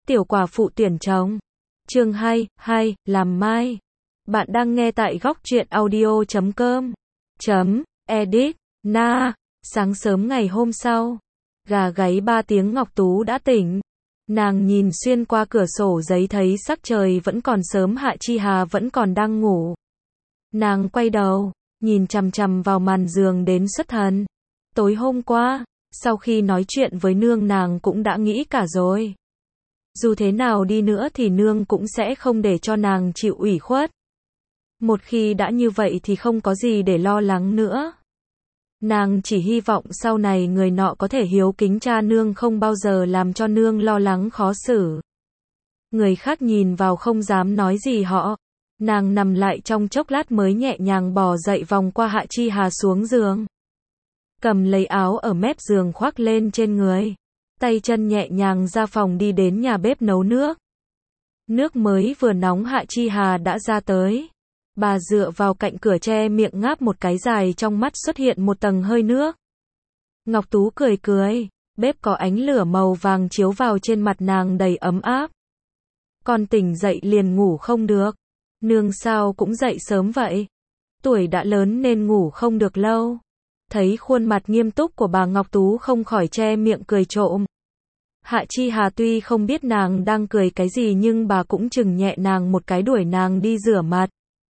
Tiểu quả phụ tuyển chồng. Chương 2, làm mai. Bạn đang nghe tại góc truyện audio.com. Edit. Sáng sớm ngày hôm sau, gà gáy 3 tiếng Ngọc Tú đã tỉnh. Nàng nhìn xuyên qua cửa sổ giấy thấy sắc trời vẫn còn sớm, Hạ Chi Hà vẫn còn đang ngủ. Nàng quay đầu, nhìn chằm chằm vào màn giường đến xuất thần. Tối hôm qua, sau khi nói chuyện với nương nàng cũng đã nghĩ cả rồi. Dù thế nào đi nữa thì nương cũng sẽ không để cho nàng chịu ủy khuất. Một khi đã như vậy thì không có gì để lo lắng nữa. Nàng chỉ hy vọng sau này người nọ có thể hiếu kính cha nương, không bao giờ làm cho nương lo lắng khó xử. Người khác nhìn vào không dám nói gì họ. Nàng nằm lại trong chốc lát mới nhẹ nhàng bò dậy, vòng qua Hạ Chi Hà xuống giường. Cầm lấy áo ở mép giường khoác lên trên người. Tay chân nhẹ nhàng ra phòng đi đến nhà bếp nấu nước. Nước mới vừa nóng Hạ Chi Hà đã ra tới. Bà dựa vào cạnh cửa che miệng ngáp một cái dài, trong mắt xuất hiện một tầng hơi nước. Ngọc Tú cười cười, bếp có ánh lửa màu vàng chiếu vào trên mặt nàng đầy ấm áp. Con tỉnh dậy liền ngủ không được. Nương sao cũng dậy sớm vậy? Tuổi đã lớn nên ngủ không được lâu. Thấy khuôn mặt nghiêm túc của bà, Ngọc Tú không khỏi che miệng cười trộm. Hạ Chi Hà tuy không biết nàng đang cười cái gì nhưng bà cũng chừng nhẹ nàng một cái, đuổi nàng đi rửa mặt.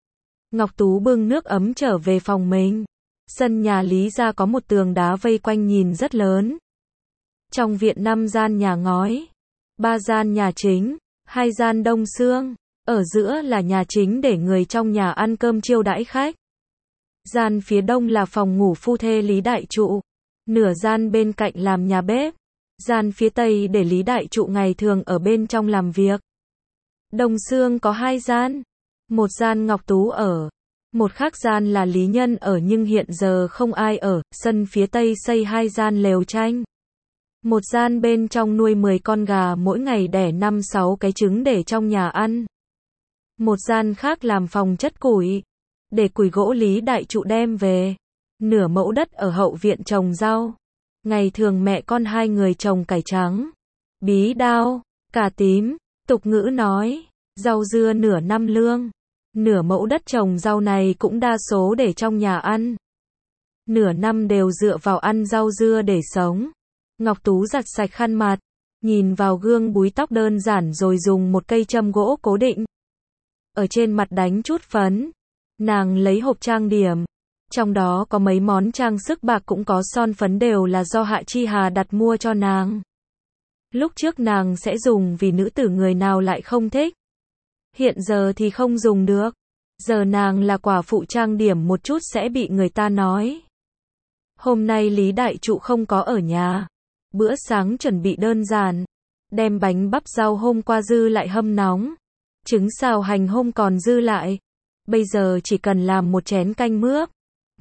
Ngọc Tú bưng nước ấm trở về phòng mình. Sân nhà Lý gia có một tường đá vây quanh nhìn rất lớn. Trong viện 5 gian nhà ngói, 3 gian nhà chính, 2 gian đông xương, ở giữa là nhà chính để người trong nhà ăn cơm chiêu đãi khách. Gian phía đông là phòng ngủ phu thê Lý Đại Trụ, nửa gian bên cạnh làm nhà bếp. Gian phía tây để Lý Đại Trụ ngày thường ở bên trong làm việc. Đông xương có 2 gian, một gian Ngọc Tú ở, một khác gian là Lý Nhân ở nhưng hiện giờ không ai ở. Sân phía tây xây 2 gian lều tranh. Một gian bên trong nuôi 10 con gà, mỗi ngày đẻ 5-6 cái trứng để trong nhà ăn. Một gian khác làm phòng chất củi, để củi gỗ Lý Đại Trụ đem về. Nửa mẫu đất ở hậu viện trồng rau. Ngày thường mẹ con 2 người trồng cải trắng, bí đao, cà tím, tục ngữ nói, rau dưa nửa năm lương. Nửa mẫu đất trồng rau này cũng đa số để trong nhà ăn. Nửa năm đều dựa vào ăn rau dưa để sống. Ngọc Tú giặt sạch khăn mặt, nhìn vào gương búi tóc đơn giản rồi dùng một cây châm gỗ cố định. Ở trên mặt đánh chút phấn. Nàng lấy hộp trang điểm. Trong đó có mấy món trang sức bạc cũng có son phấn, đều là do Hạ Chi Hà đặt mua cho nàng. Lúc trước nàng sẽ dùng vì nữ tử người nào lại không thích. Hiện giờ thì không dùng được. Giờ nàng là quả phụ, trang điểm một chút sẽ bị người ta nói. Hôm nay Lý Đại Trụ không có ở nhà. Bữa sáng chuẩn bị đơn giản. Đem bánh bắp rau hôm qua dư lại hâm nóng. Trứng xào hành hôm còn dư lại. Bây giờ chỉ cần làm một chén canh mướp.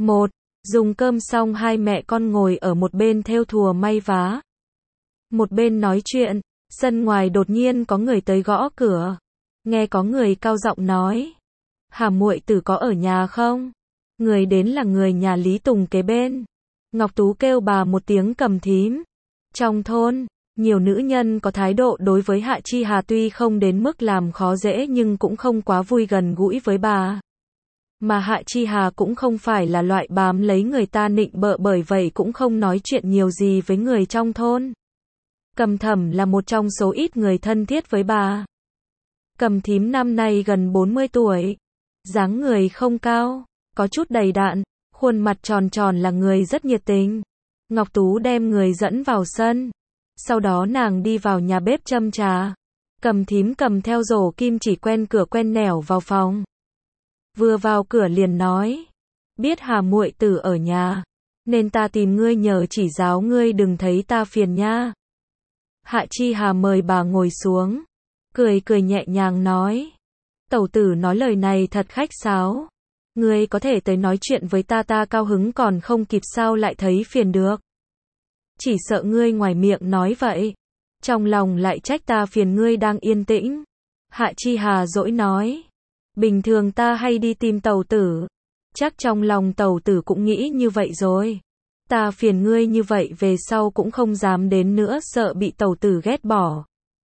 Dùng cơm xong, 2 mẹ con ngồi ở một bên thêu thùa may vá. Một bên nói chuyện, sân ngoài đột nhiên có người tới gõ cửa. Nghe có người cao giọng nói: "Hà muội tử có ở nhà không?" Người đến là người nhà Lý Tùng kế bên. Ngọc Tú kêu bà một tiếng Cầm thím. Trong thôn, nhiều nữ nhân có thái độ đối với Hạ Chi Hà, tuy không đến mức làm khó dễ nhưng cũng không quá vui gần gũi với bà. Mà Hạ Chi Hà cũng không phải là loại bám lấy người ta nịnh bợ, bởi vậy cũng không nói chuyện nhiều gì với người trong thôn. Cầm Thẩm là một trong số ít người thân thiết với bà. Cầm thím năm nay gần 40 tuổi, dáng người không cao, có chút đầy đặn, khuôn mặt tròn tròn, là người rất nhiệt tình. Ngọc Tú đem người dẫn vào sân, sau đó nàng đi vào nhà bếp châm trà. Cầm thím cầm theo rổ kim chỉ quen cửa quen nẻo vào phòng. Vừa vào cửa liền nói: "Biết Hà muội tử ở nhà, nên ta tìm ngươi nhờ chỉ giáo ngươi, đừng thấy ta phiền nha." Hạ Chi Hà mời bà ngồi xuống, cười cười nhẹ nhàng nói: "Tẩu tử nói lời này thật khách sáo. Ngươi có thể tới nói chuyện với ta, ta cao hứng còn không kịp, sao lại thấy phiền được? Chỉ sợ ngươi ngoài miệng nói vậy, trong lòng lại trách ta phiền ngươi đang yên tĩnh." Hạ Chi Hà dỗi nói: "Bình thường ta hay đi tìm tẩu tử, chắc trong lòng tẩu tử cũng nghĩ như vậy rồi. Ta phiền ngươi như vậy về sau cũng không dám đến nữa, sợ bị tẩu tử ghét bỏ."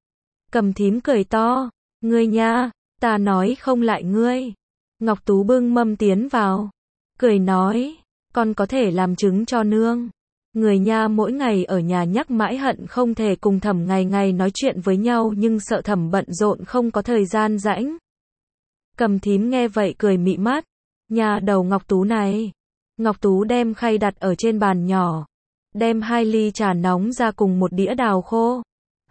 Cầm Thím cười to, ngươi nha, ta nói không lại ngươi. Ngọc Tú bưng mâm tiến vào, cười nói, con có thể làm trứng cho nương. Người nha mỗi ngày ở nhà nhắc mãi hận không thể cùng Thẩm ngày ngày nói chuyện với nhau nhưng sợ Thẩm bận rộn không có thời gian rãnh. Cầm Thím nghe vậy cười mị mắt, nhà đầu Ngọc Tú này. Ngọc Tú đem khay đặt ở trên bàn nhỏ, đem 2 ly trà nóng ra cùng một đĩa đào khô.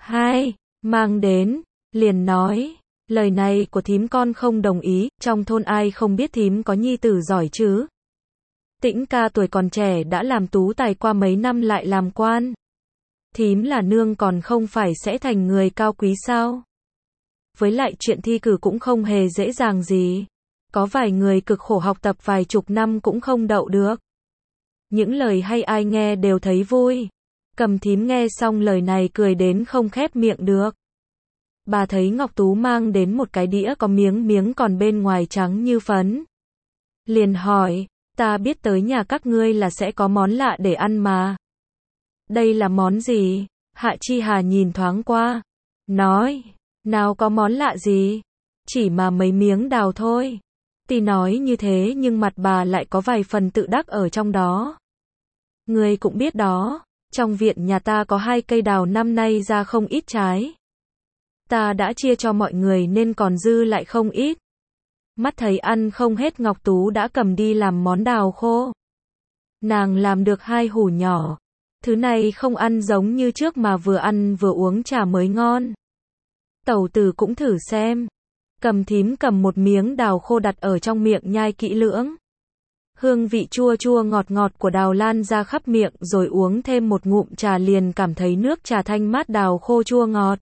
Mang đến, liền nói, lời này của thím con không đồng ý, trong thôn ai không biết thím có nhi tử giỏi chứ. Tĩnh ca tuổi còn trẻ đã làm tú tài qua mấy năm lại làm quan. Thím là nương còn không phải sẽ thành người cao quý sao? Với lại chuyện thi cử cũng không hề dễ dàng gì. Có vài người cực khổ học tập vài chục năm cũng không đậu được. Những lời hay ai nghe đều thấy vui. Cầm Thím nghe xong lời này cười đến không khép miệng được. Bà thấy Ngọc Tú mang đến một cái đĩa có miếng còn bên ngoài trắng như phấn. Liền hỏi, ta biết tới nhà các ngươi là sẽ có món lạ để ăn mà. Đây là món gì? Hạ Chi Hà nhìn thoáng qua, nói, nào có món lạ gì, chỉ mà mấy miếng đào thôi. Tuy nói như thế nhưng mặt bà lại có vài phần tự đắc ở trong đó. Ngươi cũng biết đó, trong viện nhà ta có 2 cây đào năm nay ra không ít trái. Ta đã chia cho mọi người nên còn dư lại không ít. Mắt thấy ăn không hết Ngọc Tú đã cầm đi làm món đào khô. Nàng làm được 2 hủ nhỏ. Thứ này không ăn giống như trước mà vừa ăn vừa uống trà mới ngon. Tẩu tử cũng thử xem. Cầm Thím cầm một miếng đào khô đặt ở trong miệng nhai kỹ lưỡng. Hương vị chua chua ngọt ngọt của đào lan ra khắp miệng rồi uống thêm một ngụm trà liền cảm thấy nước trà thanh mát đào khô chua ngọt.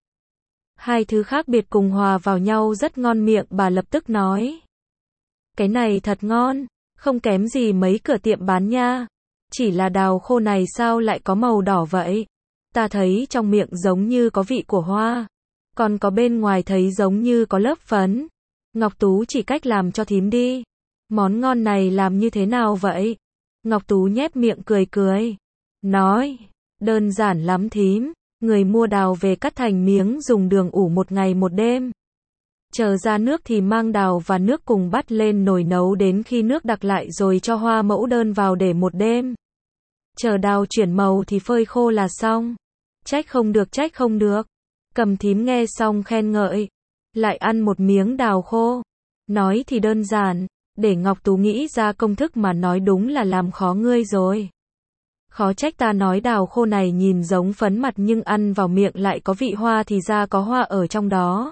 2 thứ khác biệt cùng hòa vào nhau rất ngon miệng, bà lập tức nói. Cái này thật ngon, không kém gì mấy cửa tiệm bán nha. Chỉ là đào khô này sao lại có màu đỏ vậy? Ta thấy trong miệng giống như có vị của hoa, còn có bên ngoài thấy giống như có lớp phấn. Ngọc Tú chỉ cách làm cho thím đi. Món ngon này làm như thế nào vậy? Ngọc Tú nhếch miệng cười, nói, đơn giản lắm thím. Người mua đào về cắt thành miếng dùng đường ủ 1 ngày 1 đêm. Chờ ra nước thì mang đào và nước cùng bắt lên nồi nấu đến khi nước đặc lại rồi cho hoa mẫu đơn vào để 1 đêm. Chờ đào chuyển màu thì phơi khô là xong. Trách không được. Cầm Thím nghe xong khen ngợi. Lại ăn một miếng đào khô. Nói thì đơn giản, để Ngọc Tú nghĩ ra công thức mà nói đúng là làm khó ngươi rồi. Khó trách ta nói đào khô này nhìn giống phấn mặt nhưng ăn vào miệng lại có vị hoa thì ra có hoa ở trong đó.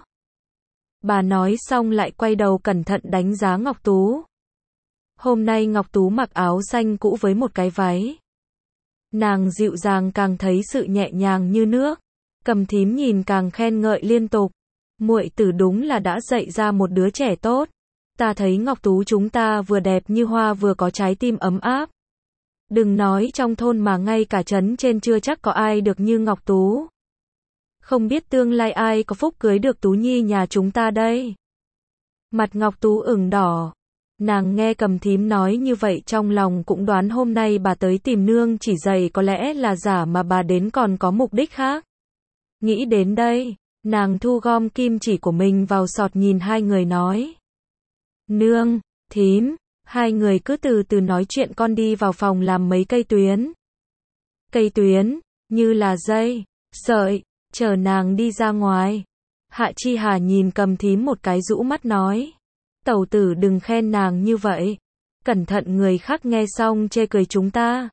Bà nói xong lại quay đầu cẩn thận đánh giá Ngọc Tú. Hôm nay Ngọc Tú mặc áo xanh cũ với một cái váy. Nàng dịu dàng càng thấy sự nhẹ nhàng như nước. Cầm Thím nhìn càng khen ngợi liên tục. Muội tử đúng là đã dạy ra một đứa trẻ tốt. Ta thấy Ngọc Tú chúng ta vừa đẹp như hoa vừa có trái tim ấm áp. Đừng nói trong thôn mà ngay cả trấn trên chưa chắc có ai được như Ngọc Tú. Không biết tương lai ai có phúc cưới được Tú Nhi nhà chúng ta đây. Mặt Ngọc Tú ửng đỏ. Nàng nghe Cầm Thím nói như vậy trong lòng cũng đoán hôm nay bà tới tìm nương chỉ dạy có lẽ là giả mà bà đến còn có mục đích khác. Nghĩ đến đây, nàng thu gom kim chỉ của mình vào sọt nhìn 2 người nói. Nương, Thím, 2 người cứ từ từ nói chuyện, con đi vào phòng làm mấy cây tuyến. Cây tuyến, như là dây, sợi, chờ nàng đi ra ngoài. Hạ Chi Hà nhìn Cầm Thím một cái rũ mắt nói. Tẩu tử đừng khen nàng như vậy. Cẩn thận người khác nghe xong chê cười chúng ta.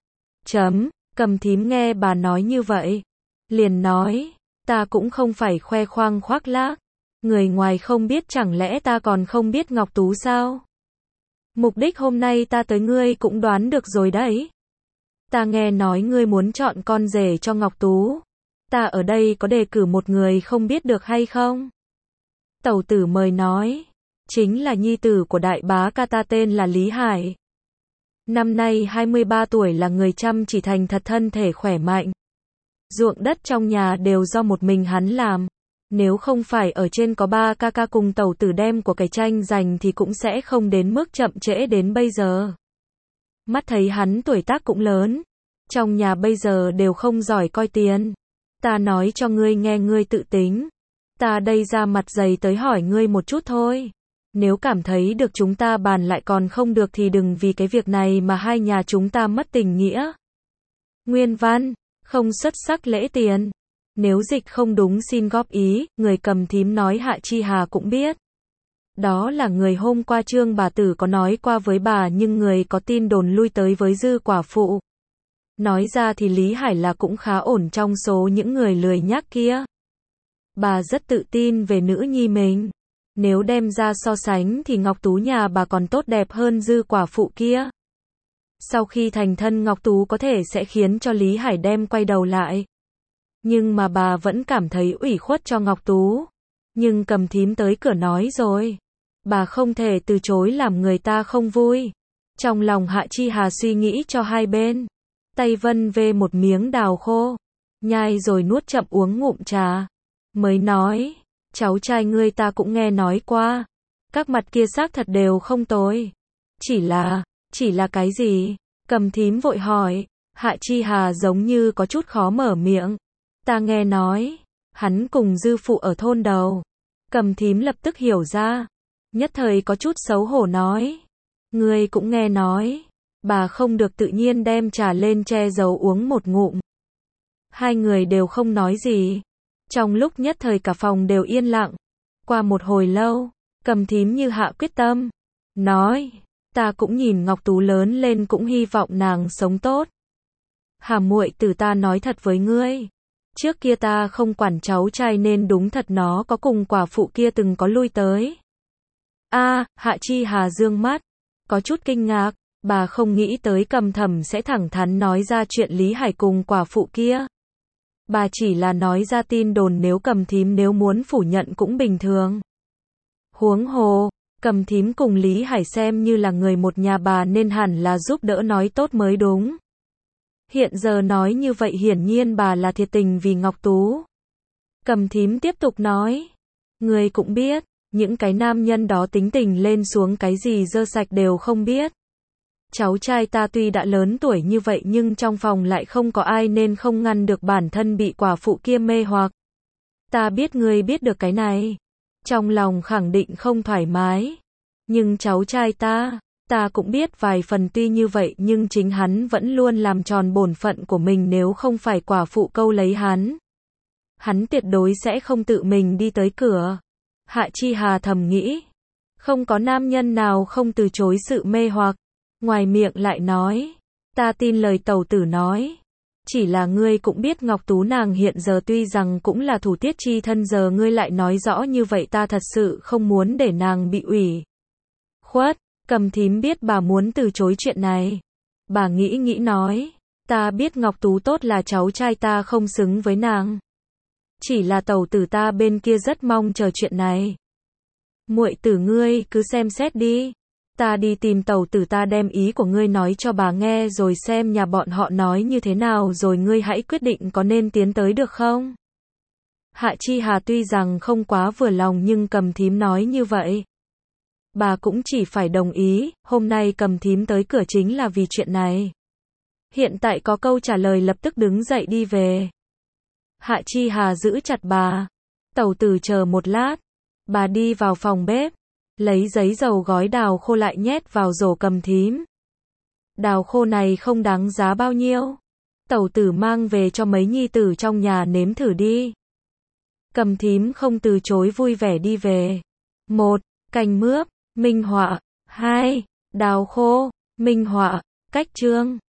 Cầm Thím nghe bà nói như vậy. Liền nói, ta cũng không phải khoe khoang khoác lác. Người ngoài không biết chẳng lẽ ta còn không biết Ngọc Tú sao? Mục đích hôm nay ta tới ngươi cũng đoán được rồi đấy. Ta nghe nói ngươi muốn chọn con rể cho Ngọc Tú. Ta ở đây có đề cử một người không biết được hay không? Tẩu tử mời nói. Chính là nhi tử của đại bá ca ta tên là Lý Hải. Năm nay 23 tuổi là người chăm chỉ thành thật thân thể khỏe mạnh. Ruộng đất trong nhà đều do một mình hắn làm. Nếu không phải ở trên có 3 ca ca cùng tẩu tử đem của cải tranh giành thì cũng sẽ không đến mức chậm trễ đến bây giờ. Mắt thấy hắn tuổi tác cũng lớn. Trong nhà bây giờ đều không giỏi coi tiền. Ta nói cho ngươi nghe ngươi tự tính. Ta đây ra mặt dày tới hỏi ngươi một chút thôi. Nếu cảm thấy được chúng ta bàn lại còn không được thì đừng vì cái việc này mà hai nhà chúng ta mất tình nghĩa. Nguyên văn, không xuất sắc lễ tiền. Nếu dịch không đúng xin góp ý, người cầm thím nói Hạ Chi Hà cũng biết. Đó là người hôm qua Trương bà tử có nói qua với bà, nhưng người có tin đồn lui tới với dư quả phụ. Nói ra thì Lý Hải là cũng khá ổn trong số những người lười nhác kia. Bà rất tự tin về nữ nhi mình. Nếu đem ra so sánh thì Ngọc Tú nhà bà còn tốt đẹp hơn dư quả phụ kia. Sau khi thành thân Ngọc Tú có thể sẽ khiến cho Lý Hải đem quay đầu lại. Nhưng mà bà vẫn cảm thấy ủy khuất cho Ngọc Tú. Nhưng cầm thím tới cửa nói rồi. Bà không thể từ chối làm người ta không vui. Trong lòng Hạ Chi Hà suy nghĩ cho hai bên. Tay vân về một miếng đào khô. Nhai rồi nuốt chậm uống ngụm trà. Mới nói, cháu trai ngươi ta cũng nghe nói qua. Các mặt kia xác thật đều không tồi. Chỉ là cái gì? Cầm thím vội hỏi. Hạ Chi Hà giống như có chút khó mở miệng. Ta nghe nói, hắn cùng dư phụ ở thôn đầu. Cầm thím lập tức hiểu ra. Nhất thời có chút xấu hổ nói. Ngươi cũng nghe nói. Bà không được tự nhiên đem trà lên che giấu uống một ngụm. Hai người đều không nói gì. Trong lúc nhất thời cả phòng đều yên lặng. Qua một hồi lâu, cầm thím như hạ quyết tâm. Nói, ta cũng nhìn Ngọc Tú lớn lên cũng hy vọng nàng sống tốt. Hà muội tử ta nói thật với ngươi. Trước kia ta không quản cháu trai nên đúng thật nó có cùng quả phụ kia từng có lui tới. Hạ Chi Hà dương mắt. Có chút kinh ngạc. Bà không nghĩ tới Cầm Thẩm sẽ thẳng thắn nói ra chuyện Lý Hải cùng quả phụ kia. Bà chỉ là nói ra tin đồn, nếu Cầm thím nếu muốn phủ nhận cũng bình thường. Huống hồ, Cầm thím cùng Lý Hải xem như là người một nhà bà nên hẳn là giúp đỡ nói tốt mới đúng. Hiện giờ nói như vậy hiển nhiên bà là thiệt tình vì Ngọc Tú. Cầm thím tiếp tục nói. Người cũng biết, những cái nam nhân đó tính tình lên xuống cái gì dơ sạch đều không biết. Cháu trai ta tuy đã lớn tuổi như vậy nhưng trong phòng lại không có ai nên không ngăn được bản thân bị quả phụ kia mê hoặc. Ta biết ngươi biết được cái này. Trong lòng khẳng định không thoải mái. Nhưng cháu trai ta cũng biết vài phần, tuy như vậy nhưng chính hắn vẫn luôn làm tròn bổn phận của mình, nếu không phải quả phụ câu lấy hắn. Hắn tuyệt đối sẽ không tự mình đi tới cửa. Hạ Chi Hà thầm nghĩ. Không có nam nhân nào không từ chối sự mê hoặc. Ngoài miệng lại nói. Ta tin lời tẩu tử nói. Chỉ là ngươi cũng biết Ngọc Tú nàng hiện giờ tuy rằng cũng là thủ tiết chi thân, giờ ngươi lại nói rõ như vậy ta thật sự không muốn để nàng bị ủy khuất. Cầm thím biết bà muốn từ chối chuyện này. Bà nghĩ nói. Ta biết Ngọc Tú tốt là cháu trai ta không xứng với nàng. Chỉ là tẩu tử ta bên kia rất mong chờ chuyện này. Muội tử ngươi cứ xem xét đi. Ta đi tìm tẩu tử ta đem ý của ngươi nói cho bà nghe rồi xem nhà bọn họ nói như thế nào rồi ngươi hãy quyết định có nên tiến tới được không? Hạ Chi Hà tuy rằng không quá vừa lòng nhưng Cầm thím nói như vậy. Bà cũng chỉ phải đồng ý, hôm nay Cầm thím tới cửa chính là vì chuyện này. Hiện tại có câu trả lời lập tức đứng dậy đi về. Hạ Chi Hà giữ chặt bà. Tẩu tử chờ một lát. Bà đi vào phòng bếp. Lấy giấy dầu gói đào khô lại nhét vào rổ Cầm thím. Đào khô này không đáng giá bao nhiêu. Tẩu tử mang về cho mấy nhi tử trong nhà nếm thử đi. Cầm thím không từ chối vui vẻ đi về. 1. Canh mướp, minh họa. 2. Đào khô, minh họa. Cách chương